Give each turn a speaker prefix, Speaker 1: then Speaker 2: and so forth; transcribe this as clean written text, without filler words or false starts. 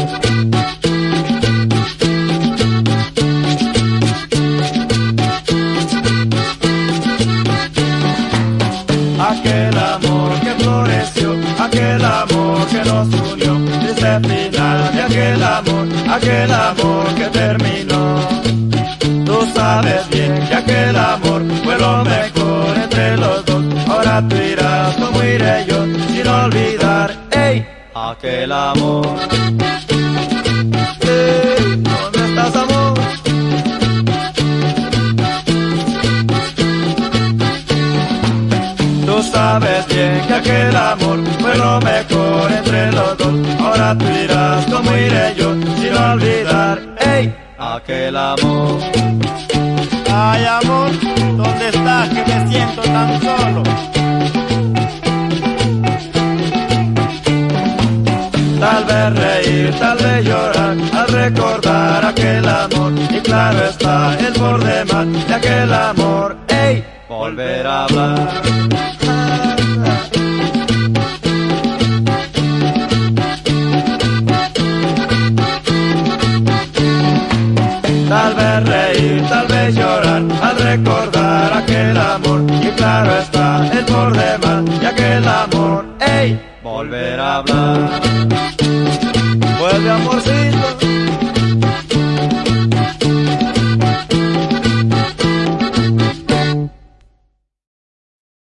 Speaker 1: Aquel amor que floreció, aquel amor que nos unió, triste final de aquel amor que terminó. Tú sabes bien que aquel amor fue lo mejor entre los dos. Ahora tú irás como iré yo, sin olvidar, ey, aquel amor. Ey, ¿dónde estás, amor? Tú sabes bien que aquel amor fue lo mejor entre los dos. Ahora tú irás como iré yo, sin olvidar, ey, aquel amor.
Speaker 2: Ay, amor, ¿dónde estás? Que me siento tan solo.
Speaker 1: Tal vez reír, tal vez llorar, al recordar aquel amor. Y claro está, el por demás de aquel amor, ey, volver a hablar. Tal vez reír, tal vez llorar, al recordar aquel amor. Y claro está, el por demás de aquel amor, ey, volver a hablar.